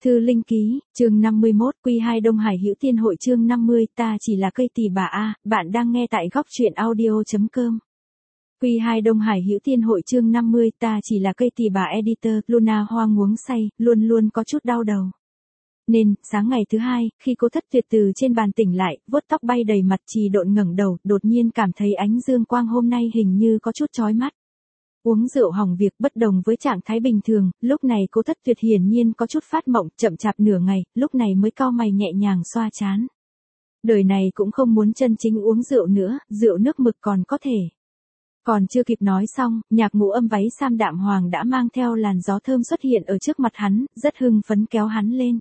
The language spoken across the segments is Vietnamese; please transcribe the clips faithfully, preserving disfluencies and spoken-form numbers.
Thư Linh Ký, chương năm mươi mốt, Quy hai Đông Hải Hữu Tiên Hội chương năm mươi, ta chỉ là cây tỳ bà a, bạn đang nghe tại góc truyện audio.com. Quy hai Đông Hải Hữu Tiên Hội chương năm mươi, ta chỉ là cây tỳ bà editor, Luna Hoa nguống say, luôn luôn có chút đau đầu. Nên, sáng ngày thứ hai, khi cô Thất Tuyệt từ trên bàn tỉnh lại, vuốt tóc bay đầy mặt trì độn ngẩng đầu, đột nhiên cảm thấy ánh dương quang hôm nay hình như có chút chói mắt. Uống rượu hỏng việc bất đồng với trạng thái bình thường, lúc này cô Thất Tuyệt hiển nhiên có chút phát mộng, chậm chạp nửa ngày, lúc này mới cau mày nhẹ nhàng xoa trán. Đời này cũng không muốn chân chính uống rượu nữa, rượu nước mực còn có thể. Còn chưa kịp nói xong, Nhạc Ngũ Âm váy sam đạm hoàng đã mang theo làn gió thơm xuất hiện ở trước mặt hắn, rất hưng phấn kéo hắn lên.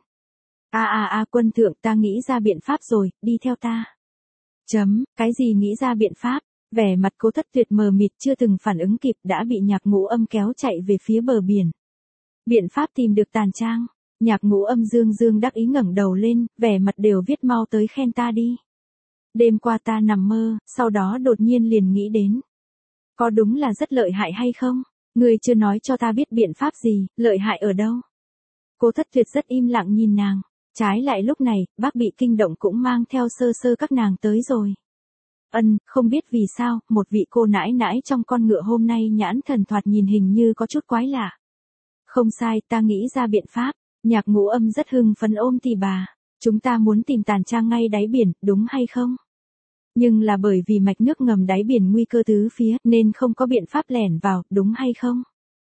A a a quân thượng, ta nghĩ ra biện pháp rồi, đi theo ta. Chấm, cái gì nghĩ ra biện pháp? Vẻ mặt cô Thất Tuyệt mờ mịt chưa từng phản ứng kịp đã bị Nhạc Ngũ Âm kéo chạy về phía bờ biển. Biện pháp tìm được Tàn Trang. Nhạc Ngũ Âm dương dương đắc ý ngẩng đầu lên, vẻ mặt đều viết mau tới khen ta đi. Đêm qua ta nằm mơ, sau đó đột nhiên liền nghĩ đến. Có đúng là rất lợi hại hay không? Ngươi chưa nói cho ta biết biện pháp gì, lợi hại ở đâu? Cô Thất Tuyệt rất im lặng nhìn nàng. Trái lại lúc này, bác bị kinh động cũng mang theo sơ sơ các nàng tới rồi. Ân, không biết vì sao, một vị cô nãi nãi trong con ngựa hôm nay nhãn thần thoạt nhìn hình như có chút quái lạ. Không sai, ta nghĩ ra biện pháp. Nhạc Ngũ Âm rất hưng phấn ôm tỳ bà. Chúng ta muốn tìm Tàn Trang ngay đáy biển, đúng hay không? Nhưng là bởi vì mạch nước ngầm đáy biển nguy cơ tứ phía nên không có biện pháp lẻn vào, đúng hay không?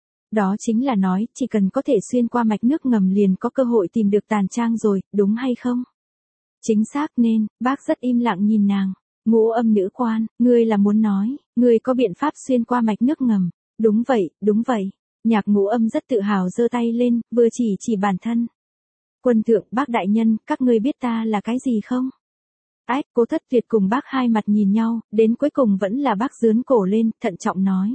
Đó chính là nói, chỉ cần có thể xuyên qua mạch nước ngầm liền có cơ hội tìm được Tàn Trang rồi, đúng hay không? Chính xác nên, bác rất im lặng nhìn nàng. Ngũ Âm nữ quan, ngươi là muốn nói, ngươi có biện pháp xuyên qua mạch nước ngầm. Đúng vậy, đúng vậy. Nhạc Ngũ Âm rất tự hào giơ tay lên, vừa chỉ chỉ bản thân. Quân thượng, bác đại nhân, các ngươi biết ta là cái gì không? Ách, cô Thất Tuyệt cùng bác hai mặt nhìn nhau, đến cuối cùng vẫn là bác giướn cổ lên, thận trọng nói.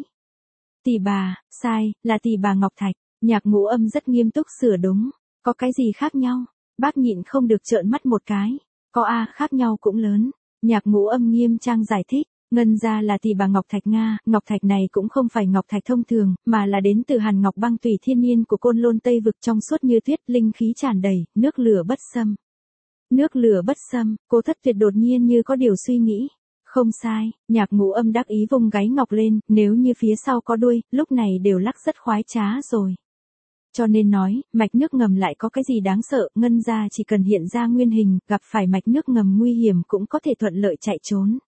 Tỳ bà, sai, là tỳ bà Ngọc Thạch. Nhạc Ngũ Âm rất nghiêm túc sửa đúng. Có cái gì khác nhau? Bác nhịn không được trợn mắt một cái. Có a, khác nhau cũng lớn. Nhạc Ngũ Âm nghiêm trang giải thích, ngân ra là tỳ bà Ngọc Thạch Nga, Ngọc Thạch này cũng không phải Ngọc Thạch thông thường, mà là đến từ Hàn Ngọc băng tùy thiên nhiên của Côn Lôn Tây vực trong suốt như tuyết, linh khí tràn đầy, nước lửa bất xâm. Nước lửa bất xâm, cô Thất Tuyệt đột nhiên như có điều suy nghĩ. Không sai, Nhạc Ngũ Âm đắc ý vùng gáy ngọc lên, nếu như phía sau có đuôi, lúc này đều lắc rất khoái trá rồi. Cho nên nói, mạch nước ngầm lại có cái gì đáng sợ, ngân ra chỉ cần hiện ra nguyên hình, gặp phải mạch nước ngầm nguy hiểm cũng có thể thuận lợi chạy trốn.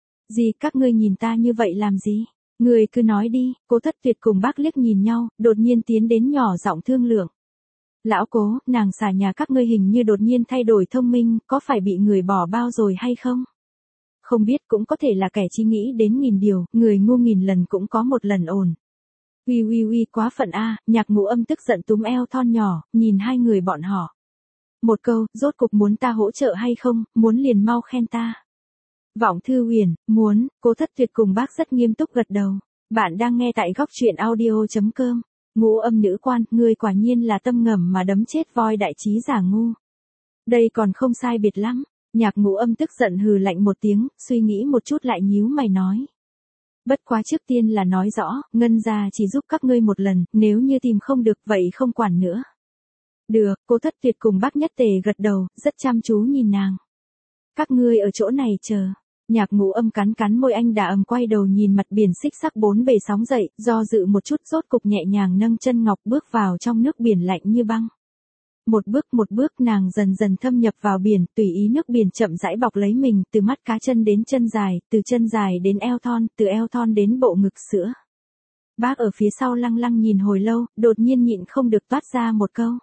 Gì các ngươi nhìn ta như vậy làm gì? Người cứ nói đi, cô Thất Tuyệt cùng bác liếc nhìn nhau, đột nhiên tiến đến nhỏ giọng thương lượng. Lão cố, nàng xà nhà các ngươi hình như đột nhiên thay đổi thông minh, có phải bị người bỏ bao rồi hay không? Không biết cũng có thể là kẻ chi nghĩ đến nghìn điều, người ngu nghìn lần cũng có một lần ổn. Uy uy uy quá phận a, Nhạc Ngũ Âm tức giận túm eo thon nhỏ, nhìn hai người bọn họ. Một câu, rốt cục muốn ta hỗ trợ hay không, muốn liền mau khen ta. Vọng Thư Huyền, muốn, cô Thất Tuyệt cùng bác rất nghiêm túc gật đầu. Bạn đang nghe tại góc truyện audio.com. Ngũ Âm nữ quan, ngươi quả nhiên là tâm ngầm mà đấm chết voi đại trí giả ngu. Đây còn không sai biệt lắm. Nhạc Ngũ Âm tức giận hừ lạnh một tiếng, suy nghĩ một chút lại nhíu mày nói. Bất quá trước tiên là nói rõ, ngân gia chỉ giúp các ngươi một lần, nếu như tìm không được vậy không quản nữa. Được, cô Thất Tuyệt cùng bác nhất tề gật đầu, rất chăm chú nhìn nàng. Các ngươi ở chỗ này chờ. Nhạc Ngũ Âm cắn cắn môi anh đã ầm quay đầu nhìn mặt biển xích sắc bốn bề sóng dậy, do dự một chút rốt cục nhẹ nhàng nâng chân ngọc bước vào trong nước biển lạnh như băng. Một bước một bước nàng dần dần thâm nhập vào biển, tùy ý nước biển chậm rãi bọc lấy mình, từ mắt cá chân đến chân dài, từ chân dài đến eo thon, từ eo thon đến bộ ngực sữa. Bác ở phía sau lăng lăng nhìn hồi lâu, đột nhiên nhịn không được toát ra một câu.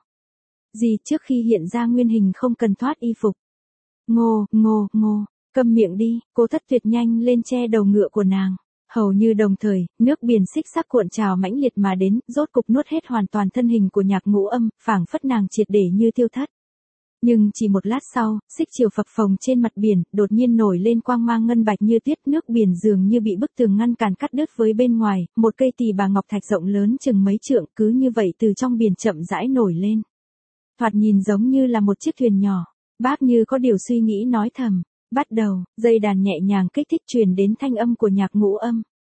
Gì trước khi hiện ra nguyên hình không cần thoát y phục. Ngô, ngô, ngô, câm miệng đi, cô Thất Tuyệt nhanh lên che đầu ngựa của nàng. Hầu như đồng thời, nước biển xích sắc cuộn trào mãnh liệt mà đến, rốt cục nuốt hết hoàn toàn thân hình của Nhạc Ngũ Âm, phảng phất nàng triệt để như tiêu thất. Nhưng chỉ một lát sau, xích chiều phập phồng trên mặt biển, đột nhiên nổi lên quang mang ngân bạch như tuyết, nước biển dường như bị bức tường ngăn cản cắt đứt với bên ngoài, một cây tỳ bà ngọc thạch rộng lớn chừng mấy trượng cứ như vậy từ trong biển chậm rãi nổi lên. Thoạt nhìn giống như là một chiếc thuyền nhỏ. Bác như có điều suy nghĩ nói thầm. Bắt đầu, dây đàn nhẹ nhàng kích thích truyền đến thanh âm của Nhạc Ngũ Âm.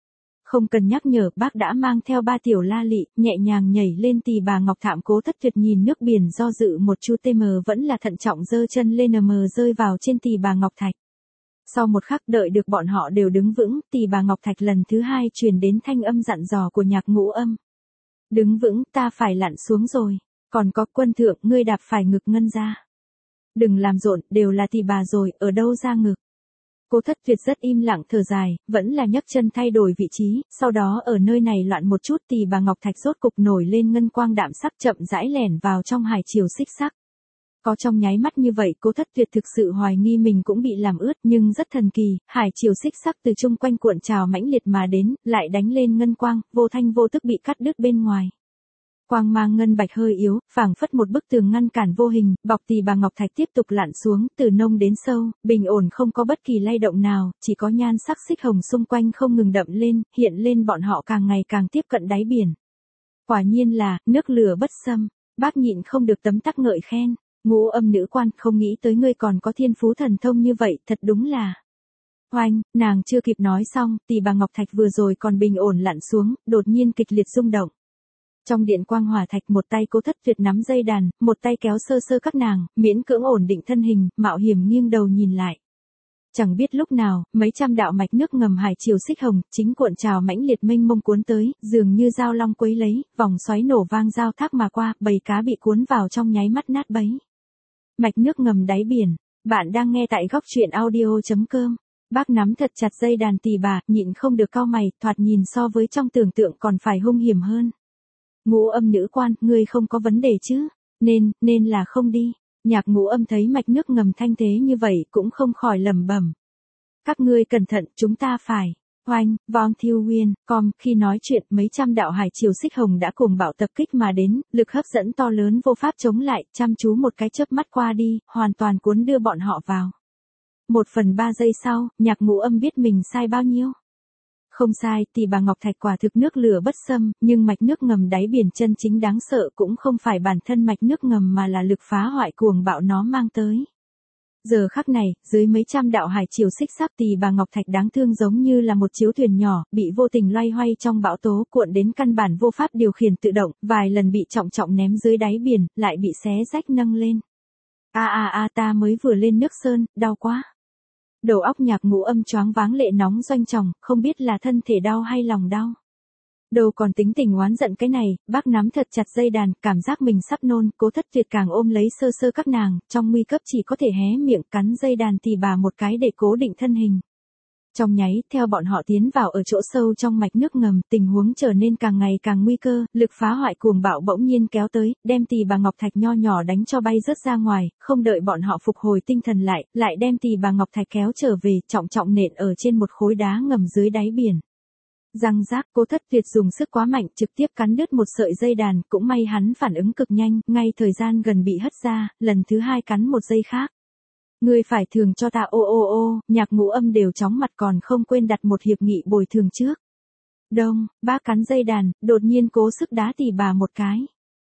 Không cần nhắc nhở, bác đã mang theo ba tiểu la lị, nhẹ nhàng nhảy lên tỳ bà Ngọc Thạm. Cố Thất Tuyệt nhìn nước biển do dự một chút, tm vẫn là thận trọng giơ chân lên, nm rơi vào trên tỳ bà Ngọc Thạch. Sau một khắc đợi được bọn họ đều đứng vững, tỳ bà Ngọc Thạch lần thứ hai truyền đến thanh âm dặn dò của Nhạc Ngũ Âm. Đứng vững, ta phải lặn xuống rồi. Còn có Quân thượng, ngươi đạp phải ngực Ngân ra. Đừng làm rộn, đều là tỳ bà rồi, ở đâu ra ngực. Cố Thất Tuyệt rất im lặng thở dài, vẫn là nhấc chân thay đổi vị trí, sau đó ở nơi này loạn một chút, tỳ bà Ngọc Thạch rốt cục nổi lên ngân quang đạm sắc, chậm rãi lẻn vào trong hải triều xích sắc. Có trong nháy mắt như vậy, Cố Thất Tuyệt thực sự hoài nghi mình cũng bị làm ướt, nhưng rất thần kỳ, hải triều xích sắc từ chung quanh cuộn trào mãnh liệt mà đến, lại đánh lên ngân quang, vô thanh vô tức bị cắt đứt bên ngoài. Quang mang ngân bạch hơi yếu, phảng phất một bức tường ngăn cản vô hình, bọc tỳ bà Ngọc Thạch tiếp tục lặn xuống, từ nông đến sâu, bình ổn không có bất kỳ lay động nào, chỉ có nhan sắc xích hồng xung quanh không ngừng đậm lên, hiện lên bọn họ càng ngày càng tiếp cận đáy biển. Quả nhiên là, nước lửa bất xâm, bác nhịn không được tấm tắc ngợi khen. Ngũ Âm nữ quan, không nghĩ tới ngươi còn có thiên phú thần thông như vậy, thật đúng là. Oanh, nàng chưa kịp nói xong, tỳ bà Ngọc Thạch vừa rồi còn bình ổn lặn xuống, đột nhiên kịch liệt rung động. Trong điện quang hỏa thạch, một tay Cố Thất Tuyệt nắm dây đàn, một tay kéo sơ sơ các nàng, miễn cưỡng ổn định thân hình, mạo hiểm nghiêng đầu nhìn lại. Chẳng biết lúc nào, mấy trăm đạo mạch nước ngầm hải triều xích hồng, chính cuộn trào mãnh liệt mênh mông cuốn tới, dường như dao long quấy lấy, vòng xoáy nổ vang giao thác mà qua, bầy cá bị cuốn vào trong nháy mắt nát bấy. Mạch nước ngầm đáy biển, bạn đang nghe tại góc truyện audio chấm com. Bác nắm thật chặt dây đàn tỳ bà, nhịn không được cau mày, thoạt nhìn so với trong tưởng tượng còn phải hung hiểm hơn. Ngũ Âm nữ quan, ngươi không có vấn đề chứ? Nên, nên là không đi. Nhạc Ngũ Âm thấy mạch nước ngầm thanh thế như vậy cũng không khỏi lẩm bẩm. Các ngươi cẩn thận, chúng ta phải. Oanh, Von Thiêu Nguyên, com, khi nói chuyện mấy trăm đạo hải triều xích hồng đã cùng bạo tập kích mà đến, lực hấp dẫn to lớn vô pháp chống lại, chăm chú một cái chớp mắt qua đi, hoàn toàn cuốn đưa bọn họ vào. Một phần ba giây sau, Nhạc Ngũ Âm biết mình sai bao nhiêu. Không sai, tỳ bà Ngọc Thạch quả thực nước lửa bất xâm, nhưng mạch nước ngầm đáy biển chân chính đáng sợ cũng không phải bản thân mạch nước ngầm mà là lực phá hoại cuồng bạo nó mang tới. Giờ khắc này, dưới mấy trăm đạo hải triều xích sắc, tỳ bà Ngọc Thạch đáng thương giống như là một chiếu thuyền nhỏ, bị vô tình loay hoay trong bão tố, cuộn đến căn bản vô pháp điều khiển tự động, vài lần bị trọng trọng ném dưới đáy biển, lại bị xé rách nâng lên. A a a, ta mới vừa lên nước sơn, đau quá. Đầu óc Nhạc Ngũ Âm choáng váng, lệ nóng doanh tròng, không biết là thân thể đau hay lòng đau. Đâu còn tính tình oán giận cái này, bác nắm thật chặt dây đàn, cảm giác mình sắp nôn, Cố Thất Tuyệt càng ôm lấy sơ sơ các nàng, trong nguy cấp chỉ có thể hé miệng cắn dây đàn tỳ bà một cái để cố định thân hình. Trong nháy, theo bọn họ tiến vào ở chỗ sâu trong mạch nước ngầm, tình huống trở nên càng ngày càng nguy cơ, lực phá hoại cuồng bạo bỗng nhiên kéo tới, đem tỳ bà Ngọc Thạch nho nhỏ đánh cho bay rớt ra ngoài, không đợi bọn họ phục hồi tinh thần lại, lại đem tỳ bà Ngọc Thạch kéo trở về, trọng trọng nện ở trên một khối đá ngầm dưới đáy biển. Răng rác, Cố Thất Tuyệt dùng sức quá mạnh, trực tiếp cắn đứt một sợi dây đàn, cũng may hắn phản ứng cực nhanh, ngay thời gian gần bị hất ra, lần thứ hai cắn một dây khác. Ngươi phải thường cho ta, ô ô ô, Nhạc Ngũ Âm đều chóng mặt còn không quên đặt một hiệp nghị bồi thường trước. Đông, bác cắn dây đàn, đột nhiên cố sức đá tỳ bà một cái.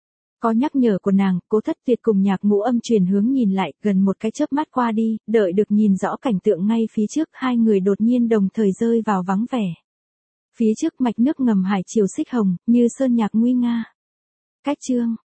Có nhắc nhở của nàng, Cố Thất Tuyệt cùng Nhạc Ngũ Âm chuyển hướng nhìn lại, gần một cái chớp mắt qua đi, đợi được nhìn rõ cảnh tượng ngay phía trước, hai người đột nhiên đồng thời rơi vào vắng vẻ. Phía trước mạch nước ngầm hải triều xích hồng, như sơn nhạc nguy nga. Cách chương